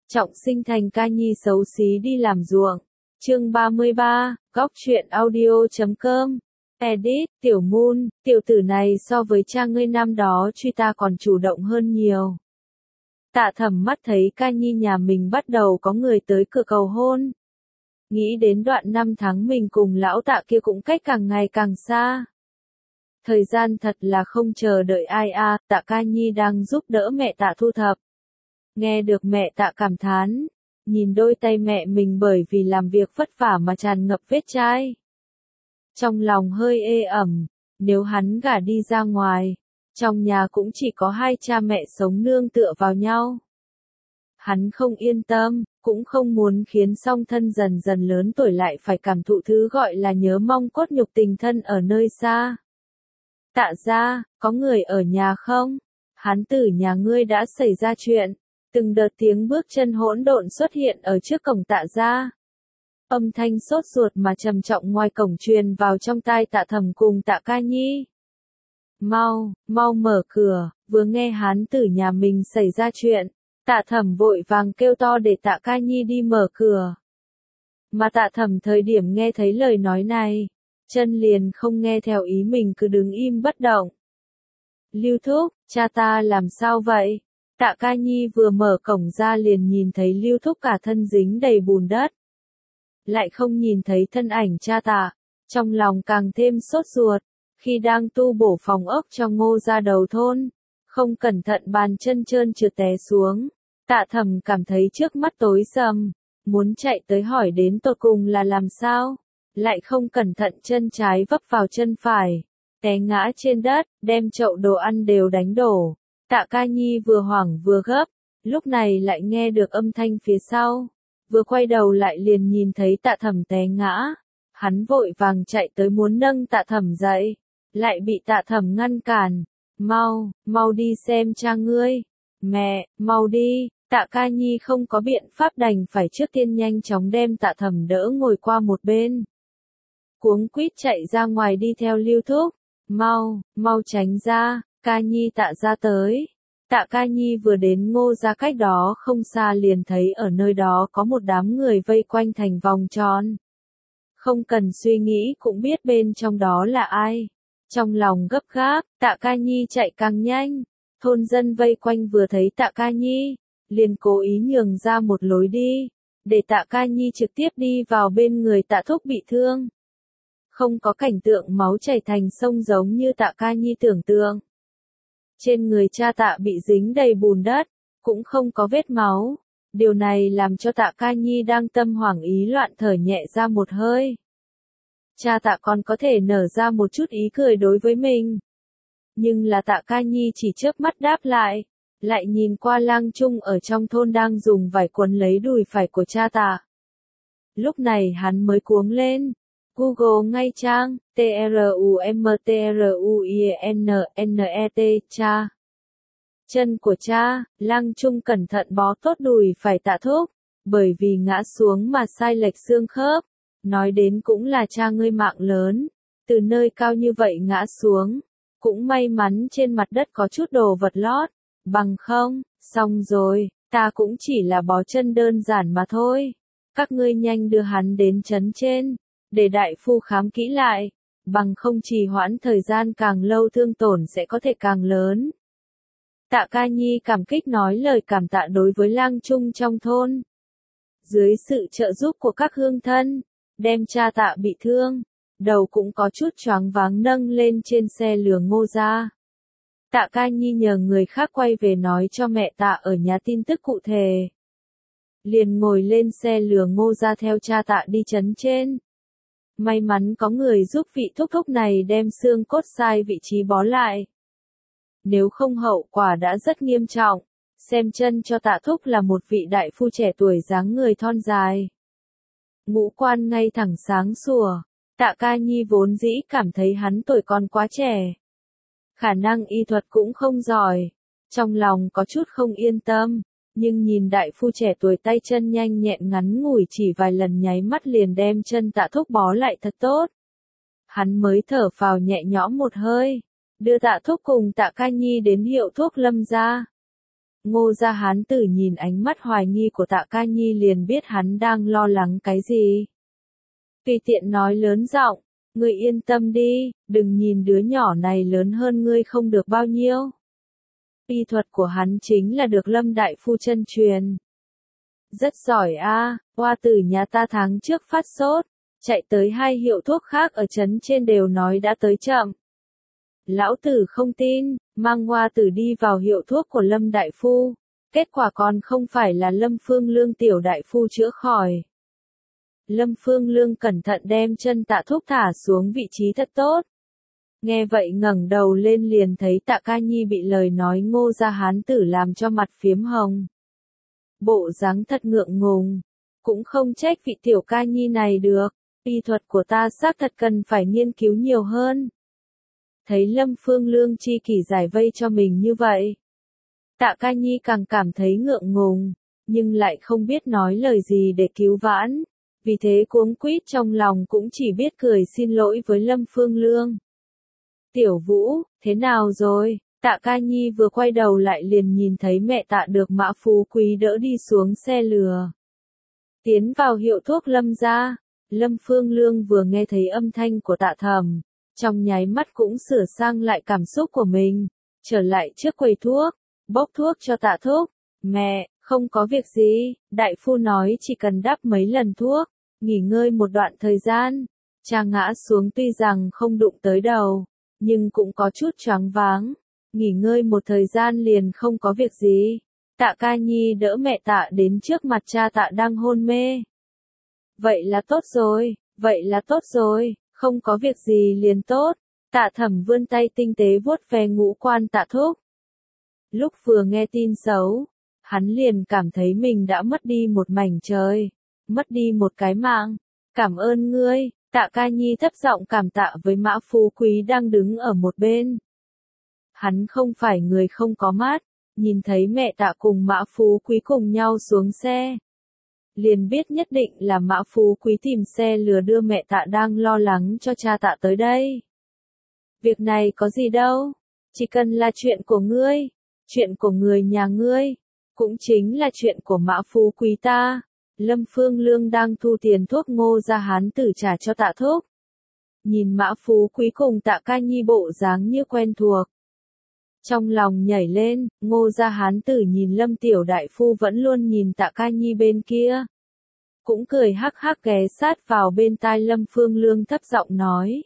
Trọng sinh thành ca nhi xấu xí đi làm ruộng. Chương 33, góc truyện audio.com. Edit, Tiểu Moon, tiểu tử này so với cha ngươi năm đó truy ta còn chủ động hơn nhiều. Tạ Thẩm mắt thấy ca nhi nhà mình bắt đầu có người tới cửa cầu hôn. Nghĩ đến đoạn năm tháng mình cùng lão Tạ kia cũng cách càng ngày càng xa. Thời gian thật là không chờ đợi ai a. Tạ ca nhi đang giúp đỡ mẹ Tạ thu thập. Nghe được mẹ Tạ cảm thán, nhìn đôi tay mẹ mình bởi vì làm việc vất vả mà tràn ngập vết chai. Trong lòng hơi ê ẩm, nếu hắn gả đi ra ngoài, trong nhà cũng chỉ có hai cha mẹ sống nương tựa vào nhau. Hắn không yên tâm, cũng không muốn khiến song thân dần dần lớn tuổi lại phải cảm thụ thứ gọi là nhớ mong cốt nhục tình thân ở nơi xa. Tạ gia, có người ở nhà không? Hán tử nhà ngươi đã xảy ra chuyện. Từng đợt tiếng bước chân hỗn độn xuất hiện ở trước cổng Tạ gia. Âm thanh sốt ruột mà trầm trọng ngoài cổng truyền vào trong tai Tạ Thẩm cùng Tạ Ca Nhi. Mau, mau mở cửa, vừa nghe hán tử nhà mình xảy ra chuyện, Tạ Thẩm vội vàng kêu to để Tạ Ca Nhi đi mở cửa. Mà Tạ Thẩm thời điểm nghe thấy lời nói này, chân liền không nghe theo ý mình cứ đứng im bất động. Lưu Thúc, cha ta làm sao vậy? Tạ Ca Nhi vừa mở cổng ra liền nhìn thấy Lưu Thúc cả thân dính đầy bùn đất. Lại không nhìn thấy thân ảnh cha Tạ, trong lòng càng thêm sốt ruột, khi đang tu bổ phòng ốc cho Ngô gia đầu thôn, không cẩn thận bàn chân trơn trượt té xuống. Tạ Thẩm cảm thấy trước mắt tối sầm, muốn chạy tới hỏi đến tột cùng là làm sao, lại không cẩn thận chân trái vấp vào chân phải, té ngã trên đất, đem chậu đồ ăn đều đánh đổ. Tạ Ca Nhi vừa hoảng vừa gấp, lúc này lại nghe được âm thanh phía sau, vừa quay đầu lại liền nhìn thấy Tạ Thẩm té ngã, hắn vội vàng chạy tới muốn nâng Tạ Thẩm dậy, lại bị Tạ Thẩm ngăn cản, mau đi xem cha ngươi, mẹ, mau đi. Tạ Ca Nhi không có biện pháp đành phải trước tiên nhanh chóng đem Tạ Thẩm đỡ ngồi qua một bên. Cuống quýt chạy ra ngoài đi theo Lưu Thúc, mau tránh ra, Ca Nhi Tạ gia tới. Tạ Ca Nhi vừa đến Ngô gia cách đó không xa liền thấy ở nơi đó có một đám người vây quanh thành vòng tròn. Không cần suy nghĩ cũng biết bên trong đó là ai. Trong lòng gấp gáp, Tạ Ca Nhi chạy càng nhanh. Thôn dân vây quanh vừa thấy Tạ Ca Nhi, liền cố ý nhường ra một lối đi, để Tạ Ca Nhi trực tiếp đi vào bên người Tạ Thúc bị thương. Không có cảnh tượng máu chảy thành sông giống như Tạ Ca Nhi tưởng tượng. Trên người cha Tạ bị dính đầy bùn đất, cũng không có vết máu. Điều này làm cho Tạ Ca Nhi đang tâm hoảng ý loạn thở nhẹ ra một hơi. Cha Tạ còn có thể nở ra một chút ý cười đối với mình. Nhưng là Tạ Ca Nhi chỉ chớp mắt đáp lại. Lại nhìn qua Lang Trung ở trong thôn đang dùng vải quấn lấy đùi phải của cha Tạ. Lúc này hắn mới cuống lên. Google ngay trang, TRUMTRUINNET, cha. Chân của cha, Lang Trung cẩn thận bó tốt đùi phải Tạ Thúc, bởi vì ngã xuống mà sai lệch xương khớp. Nói đến cũng là cha ngươi mạng lớn, từ nơi cao như vậy ngã xuống. Cũng may mắn trên mặt đất có chút đồ vật lót. Bằng không, xong rồi, ta cũng chỉ là bó chân đơn giản mà thôi. Các ngươi nhanh đưa hắn đến trấn trên, để đại phu khám kỹ lại, bằng không trì hoãn thời gian càng lâu thương tổn sẽ có thể càng lớn. Tạ Ca Nhi cảm kích nói lời cảm tạ đối với Lang Trung trong thôn. Dưới sự trợ giúp của các hương thân, đem cha Tạ bị thương, đầu cũng có chút choáng váng nâng lên trên xe lừa Ngô gia. Tạ Ca Nhi nhờ người khác quay về nói cho mẹ Tạ ở nhà tin tức cụ thể. Liền ngồi lên xe lừa Ngô gia theo cha Tạ đi trấn trên. May mắn có người giúp vị thúc thúc này đem xương cốt sai vị trí bó lại. Nếu không hậu quả đã rất nghiêm trọng. Xem chân cho Tạ thúc là một vị đại phu trẻ tuổi dáng người thon dài. Ngũ quan ngay thẳng sáng sủa. Tạ Ca Nhi vốn dĩ cảm thấy hắn tuổi còn quá trẻ. Khả năng y thuật cũng không giỏi, trong lòng có chút không yên tâm, nhưng nhìn đại phu trẻ tuổi tay chân nhanh nhẹn ngắn ngủi chỉ vài lần nháy mắt liền đem chân Tạ Thúc bó lại thật tốt. Hắn mới thở phào nhẹ nhõm một hơi, đưa Tạ Thúc cùng Tạ Ca Nhi đến hiệu thuốc Lâm gia. Ngô Gia Hán Tử nhìn ánh mắt hoài nghi của Tạ Ca Nhi liền biết hắn đang lo lắng cái gì. Tùy tiện nói lớn giọng, ngươi yên tâm đi, đừng nhìn đứa nhỏ này lớn hơn ngươi không được bao nhiêu. Y thuật của hắn chính là được Lâm đại phu chân truyền. Rất giỏi a, hoa tử nhà ta tháng trước phát sốt, chạy tới 2 hiệu thuốc khác ở trấn trên đều nói đã tới chậm. Lão tử không tin, mang hoa tử đi vào hiệu thuốc của Lâm đại phu, kết quả còn không phải là Lâm Phương Lương tiểu đại phu chữa khỏi. Lâm Phương Lương cẩn thận đem chân Tạ Thúc thả xuống vị trí thật tốt. Nghe vậy ngẩng đầu lên liền thấy Tạ Ca Nhi bị lời nói Ngô Gia Hán Tử làm cho mặt phiếm hồng. Bộ dáng thật ngượng ngùng, cũng không trách vị tiểu Ca Nhi này được, y thuật của ta xác thật cần phải nghiên cứu nhiều hơn. Thấy Lâm Phương Lương chi kỷ giải vây cho mình như vậy, Tạ Ca Nhi càng cảm thấy ngượng ngùng, nhưng lại không biết nói lời gì để cứu vãn, vì thế cuống quýt trong lòng cũng chỉ biết cười xin lỗi với Lâm Phương Lương. Tiểu Vũ, thế nào rồi? Tạ Ca Nhi vừa quay đầu lại liền nhìn thấy mẹ Tạ được Mã Phú Quý đỡ đi xuống xe lừa. Tiến vào hiệu thuốc Lâm gia, Lâm Phương Lương vừa nghe thấy âm thanh của Tạ Thẩm, trong nháy mắt cũng sửa sang lại cảm xúc của mình, trở lại trước quầy thuốc, bốc thuốc cho Tạ Thúc. Mẹ, không có việc gì, đại phu nói chỉ cần đắp mấy lần thuốc, nghỉ ngơi một đoạn thời gian. Cha ngã xuống tuy rằng không đụng tới đầu, nhưng cũng có chút choáng váng, nghỉ ngơi một thời gian liền không có việc gì. Tạ Ca Nhi đỡ mẹ Tạ đến trước mặt cha Tạ đang hôn mê. Vậy là tốt rồi, vậy là tốt rồi, không có việc gì liền tốt. Tạ Thẩm vươn tay tinh tế vuốt ve ngũ quan Tạ Thúc. Lúc vừa nghe tin xấu, hắn liền cảm thấy mình đã mất đi một mảnh trời, mất đi một cái mạng. Cảm ơn ngươi. Tạ Ca Nhi thấp giọng cảm tạ với Mã Phú Quý đang đứng ở một bên. Hắn không phải người không có mắt, nhìn thấy mẹ Tạ cùng Mã Phú Quý cùng nhau xuống xe. Liền biết nhất định là Mã Phú Quý tìm xe lừa đưa mẹ Tạ đang lo lắng cho cha Tạ tới đây. Việc này có gì đâu, chỉ cần là chuyện của ngươi, chuyện của người nhà ngươi, cũng chính là chuyện của Mã Phú Quý ta. Lâm Phương Lương đang thu tiền thuốc Ngô Gia Hán Tử trả cho Tạ Thúc. Nhìn Mã Phú Quý cùng Tạ Ca Nhi bộ dáng như quen thuộc. Trong lòng nhảy lên, Ngô Gia Hán Tử nhìn Lâm Tiểu Đại Phu vẫn luôn nhìn Tạ Ca Nhi bên kia. Cũng cười hắc hắc ghé sát vào bên tai Lâm Phương Lương thấp giọng nói.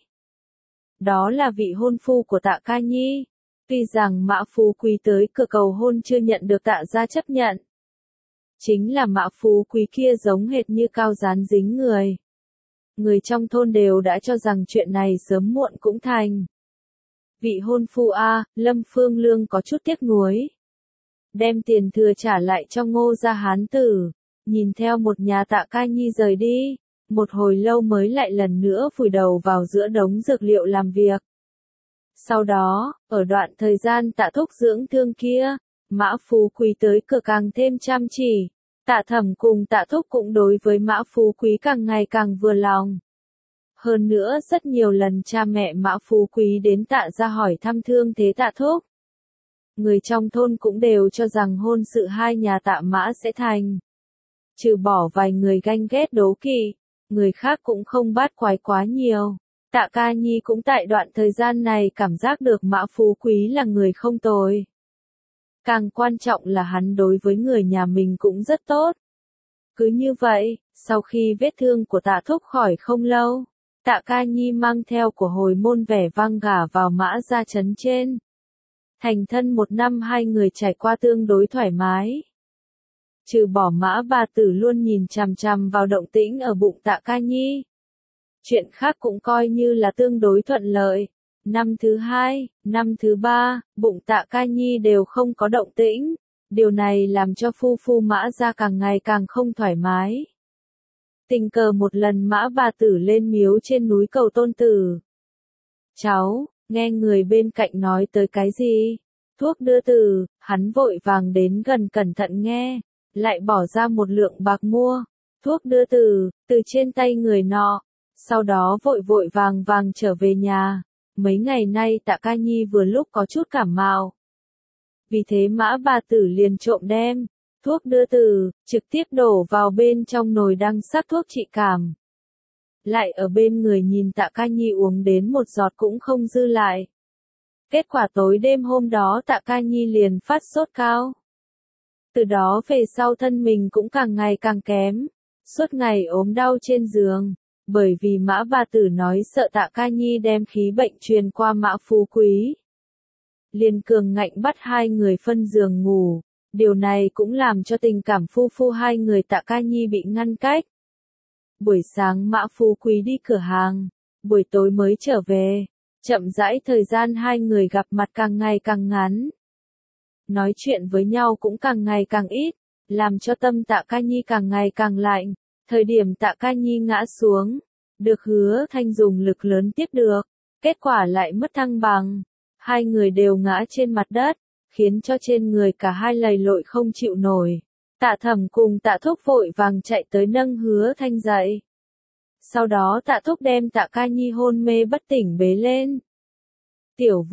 Đó là vị hôn phu của Tạ Ca Nhi. Tuy rằng Mã Phú Quý tới cửa cầu hôn chưa nhận được Tạ gia chấp nhận. Chính là Mã Phú Quý kia giống hệt như cao dán dính người. Người trong thôn đều đã cho rằng chuyện này sớm muộn cũng thành. Vị hôn phu a, Lâm Phương Lương có chút tiếc nuối. Đem tiền thừa trả lại cho Ngô Gia Hán Tử, nhìn theo một nhà Tạ Ca Nhi rời đi, một hồi lâu mới lại lần nữa vùi đầu vào giữa đống dược liệu làm việc. Sau đó, ở đoạn thời gian Tạ Thúc dưỡng thương kia, Mã Phú Quý tới cửa càng thêm chăm chỉ. Tạ Thẩm cùng Tạ Thúc cũng đối với Mã Phú Quý càng ngày càng vừa lòng. Hơn nữa rất nhiều lần cha mẹ Mã Phú Quý đến Tạ gia hỏi thăm thương thế Tạ Thúc. Người trong thôn cũng đều cho rằng hôn sự hai nhà Tạ Mã sẽ thành. Trừ bỏ vài người ganh ghét đố kỵ, người khác cũng không bát quái quá nhiều. Tạ Ca Nhi cũng tại đoạn thời gian này cảm giác được Mã Phú Quý là người không tồi. Càng quan trọng là hắn đối với người nhà mình cũng rất tốt. Cứ như vậy, sau khi vết thương của Tạ Thúc khỏi không lâu, Tạ Ca Nhi mang theo của hồi môn vẻ vang gả vào Mã gia trấn trên. Thành thân 1 năm hai người trải qua tương đối thoải mái. Trừ bỏ Mã bà tử luôn nhìn chằm chằm vào động tĩnh ở bụng Tạ Ca Nhi. Chuyện khác cũng coi như là tương đối thuận lợi. Năm thứ 2, năm thứ 3, bụng Tạ Ca Nhi đều không có động tĩnh. Điều này làm cho phu phu Mã gia càng ngày càng không thoải mái. Tình cờ một lần Mã bà tử lên miếu trên núi cầu tôn tử. Cháu, nghe người bên cạnh nói tới cái gì? Thuốc đưa từ, hắn vội vàng đến gần cẩn thận nghe, lại bỏ ra một lượng bạc mua. Thuốc đưa từ trên tay người nọ. Sau đó vội vội vàng vàng trở về nhà. Mấy ngày nay Tạ Ca Nhi vừa lúc có chút cảm mạo. Vì thế Mã bà tử liền trộm đem thuốc đưa từ, trực tiếp đổ vào bên trong nồi đang sắc thuốc trị cảm. Lại ở bên người nhìn Tạ Ca Nhi uống đến một giọt cũng không dư lại. Kết quả tối đêm hôm đó Tạ Ca Nhi liền phát sốt cao. Từ đó về sau thân mình cũng càng ngày càng kém, suốt ngày ốm đau trên giường, bởi vì Mã bà tử nói sợ Tạ Ca Nhi đem khí bệnh truyền qua Mã Phú Quý. Liền cường ngạnh bắt hai người phân giường ngủ, điều này cũng làm cho tình cảm phu phu hai người Tạ Ca Nhi bị ngăn cách. Buổi sáng Mã Phú Quý đi cửa hàng, buổi tối mới trở về, chậm rãi thời gian hai người gặp mặt càng ngày càng ngắn. Nói chuyện với nhau cũng càng ngày càng ít, làm cho tâm Tạ Ca Nhi càng ngày càng lạnh. Thời điểm Tạ Ca Nhi ngã xuống, được Hứa Thanh dùng lực lớn tiếp được, kết quả lại mất thăng bằng. Hai người đều ngã trên mặt đất, khiến cho trên người cả hai lầy lội không chịu nổi. Tạ Thẩm cùng Tạ Thúc vội vàng chạy tới nâng Hứa Thanh dậy. Sau đó Tạ Thúc đem Tạ Ca Nhi hôn mê bất tỉnh bế lên. Tiểu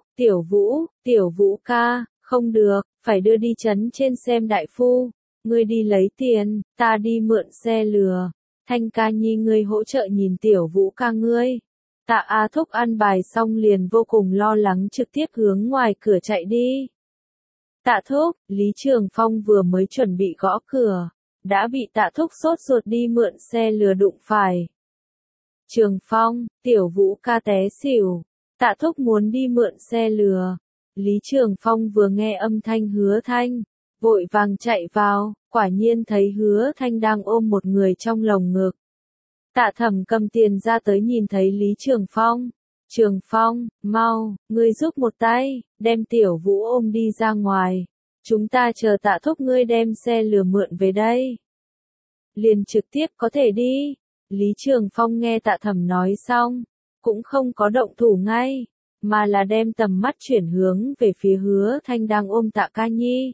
Vũ ca, không được, phải đưa đi trấn trên xem đại phu. Ngươi đi lấy tiền, ta đi mượn xe lừa. Thanh Ca Nhi ngươi hỗ trợ nhìn Tiểu Vũ ca ngươi. Tạ A Thúc ăn bài xong liền vô cùng lo lắng trực tiếp hướng ngoài cửa chạy đi. Tạ Thúc, Lý Trường Phong vừa mới chuẩn bị gõ cửa, đã bị Tạ Thúc sốt ruột đi mượn xe lừa đụng phải. Trường Phong, Tiểu Vũ ca té xỉu. Tạ Thúc muốn đi mượn xe lừa. Lý Trường Phong vừa nghe âm thanh Hứa Thanh, vội vàng chạy vào, quả nhiên thấy Hứa Thanh đang ôm một người trong lồng ngực. Tạ Thẩm cầm tiền ra tới nhìn thấy Lý Trường Phong. Trường Phong, mau, ngươi giúp một tay, đem Tiểu Vũ ôm đi ra ngoài. Chúng ta chờ Tạ Thúc ngươi đem xe lừa mượn về đây. Liền trực tiếp có thể đi. Lý Trường Phong nghe Tạ Thẩm nói xong, cũng không có động thủ ngay, mà là đem tầm mắt chuyển hướng về phía Hứa Thanh đang ôm Tạ Ca Nhi.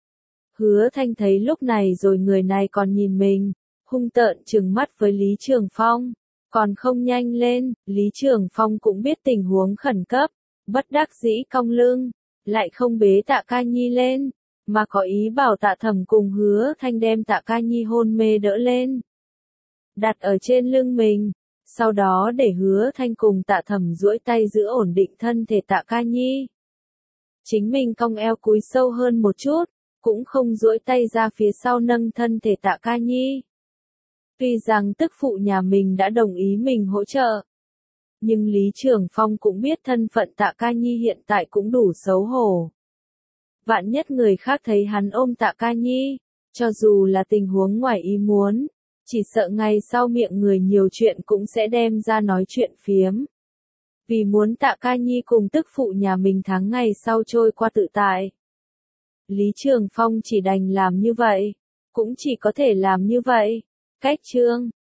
Hứa Thanh thấy lúc này rồi người này còn nhìn mình, hung tợn trừng mắt với Lý Trường Phong, còn không nhanh lên. Lý Trường Phong cũng biết tình huống khẩn cấp, bất đắc dĩ cong lưng, lại không bế Tạ Ca Nhi lên, mà có ý bảo Tạ Thẩm cùng Hứa Thanh đem Tạ Ca Nhi hôn mê đỡ lên, đặt ở trên lưng mình, sau đó để Hứa Thanh cùng Tạ Thẩm duỗi tay giữ ổn định thân thể Tạ Ca Nhi. Chính mình cong eo cúi sâu hơn một chút, cũng không duỗi tay ra phía sau nâng thân thể Tạ Ca Nhi. Tuy rằng tức phụ nhà mình đã đồng ý mình hỗ trợ, nhưng Lý Trường Phong cũng biết thân phận Tạ Ca Nhi hiện tại cũng đủ xấu hổ. Vạn nhất người khác thấy hắn ôm Tạ Ca Nhi, cho dù là tình huống ngoài ý muốn, chỉ sợ ngày sau miệng người nhiều chuyện cũng sẽ đem ra nói chuyện phiếm. Vì muốn Tạ Ca Nhi cùng tức phụ nhà mình tháng ngày sau trôi qua tự tại, Lý Trường Phong chỉ đành làm như vậy, cũng chỉ có thể làm như vậy. Cách chương